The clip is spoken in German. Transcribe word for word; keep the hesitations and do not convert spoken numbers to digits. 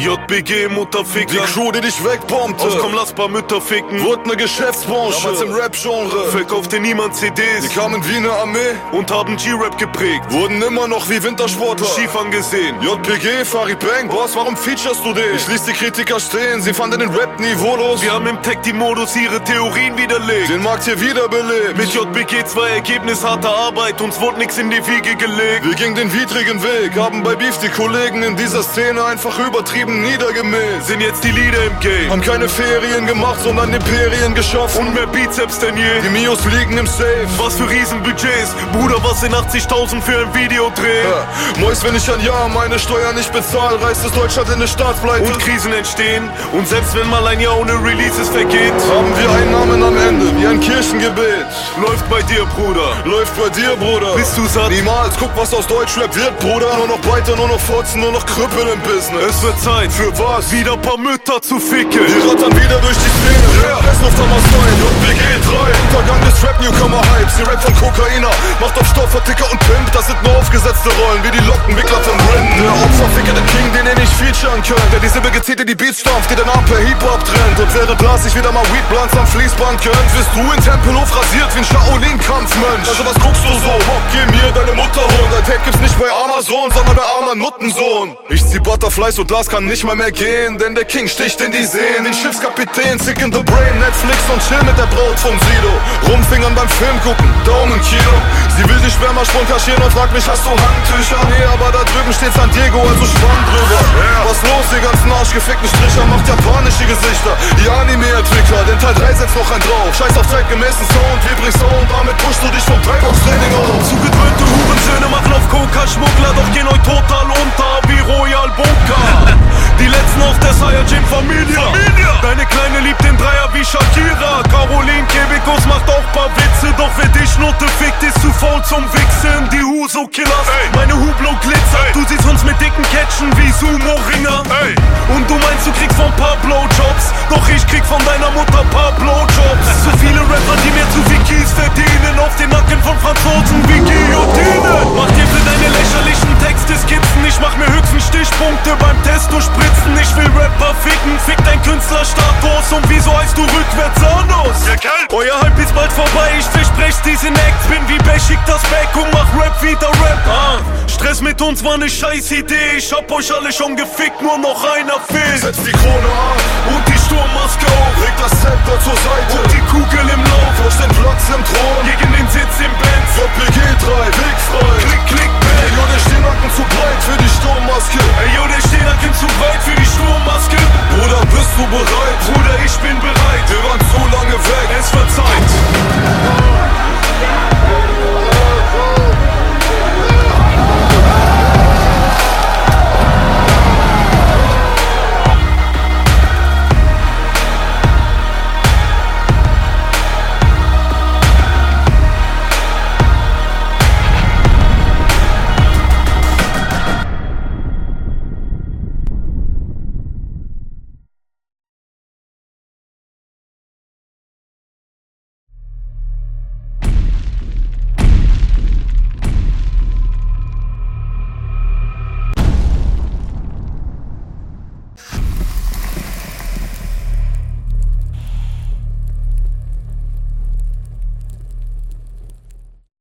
J B G, Mutterficker. Die Crew, die dich wegbombte. Aus komm, lass paar Mütter ficken. Wurde ne Geschäftsbranche. Damals im Rap-Genre. Verkaufte niemand C Ds. Die kamen wie ne Armee und haben G-Rap geprägt. Wurden immer noch wie Wintersportler schief angesehen. J B G, Farid Bang, Boss, warum featurest du dich? Ich ließ die Kritiker stehen, sie fanden den Rap niveaulos. Wir haben im Tech-Team-Modus ihre Theorien widerlegt. Den Markt hier wiederbelebt. Mit J B G zwei Ergebnis harter Arbeit, uns wurde nix in die Wiege gelegt. Wir gingen den widrigen Weg, haben bei Beef die Kollegen in dieser Szene einfach übertrieben niedergemäht. Sind jetzt die Leader im Game. Haben keine Ferien gemacht, sondern Imperien geschaffen. Und mehr Bizeps denn je. Die Mios liegen im Safe. Was für Riesenbudgets. Bruder, was sind achtzigtausend für ein Videodreh? Ja. Mois, wenn ich ein Jahr meine Steuern nicht bezahle, reißt es Deutschland in eine Staatspleite. Und Krisen entstehen. Und selbst wenn mal ein Jahr ohne Releases vergeht, haben wir Einnahmen am Ende, wie ein Kirchengebet. Läuft bei dir, Bruder. Läuft bei dir, Bruder. Bist du satt? Niemals, guck, was aus Deutschrap wird, Bruder. Nur noch Beiter, nur noch Fotzen, nur noch Krüppel im Business. Es wird Zeit, für was? Wieder paar Mütter zu ficken. Die rattern wieder durch die Szene. Yeah. Pressluft am Stein, J B G drei. Untergang des Rap-Newcomer-Hypes. Die Rap von Kokainer macht auf Stoffverticker und Pimp. Das sind nur aufgesetzte Rollen, wie die Lockenwickler von Rin. Der Opferficker, der King, den ihr nicht featuren könnt. Der die Silbe gezählte, die Beats stampft, die den Arm per Hip-Hop trennt. Und während Lars sich wieder mal Weed-Blunts am Fließband könnt, wirst du in Tempelhof rasiert wie ein Shaolin-Kampfmönch. Also was guckst du so? Hopp, geh mir deine Mutter holen. Dein Tape gibt's nicht bei Amazon, sondern bei armen Nuttensohn. Ich zieh Butterflies und Lars kann nicht mal mehr gehen, denn der King sticht in die Seen. Den Schiffskapitän, sick in the brain, Netflix und chill mit der Braut von Sido. Rumfingern beim Film gucken, Daumen Kilo. Sie will den Spermasprung kaschieren und fragt mich, hast du Handtücher? Nee, aber da drüben steht San Diego, also schwamm drüber. Was los, die ganzen arschgefickten Stricher, macht japanische Gesichter. Die Anime-Entwickler, den Teil drei setzt noch ein drauf. Scheiß auf zeitgemäßen Sound, Vibrig Sound, damit pushst du dich vom Dreibox-Training auf. Zugedröhnte Hurensöhne machen auf Coca-Schmuggler, doch gehen euch total unter wie Royal Bunker. Die letzten auf der Saiyajin-Familie. Deine Kleine liebt den Dreier wie Shakira. Caroline Kebekus macht auch paar Witze, doch wer dich Note fickt, ist zu faul zum Wichsen. Die Huso-Killers, meine Hublot glitzert. Du siehst uns mit dicken Catchen wie Sumo-Ringer. Und du meinst, du kriegst von paar Blowjobs, doch ich krieg von deiner Mutter paar Blowjobs. So viele Rapper, die mir zu viel Kies verdienen, auf den Nacken von Franzosen wie Guillotine. Mach dir für deine lächerlichen Texte Skizzen, ich mach mir höchstens Stichpunkte beim Testo spritzen. Ich will Rapper ficken, fick dein Künstlerstatus. Und wieso heißt du rückwärts Anus? Ja, euer Hype ist bald vorbei, ich versprech's diesen Acts. Bin wie Beschik das Back und mach Rap wieder Rap. Ah, Stress mit uns war ne scheiß Idee. Ich hab euch alle schon gefickt, nur noch einer fehlt. Setz die Krone auf und die Sturmmaske auf. Leg das Zelt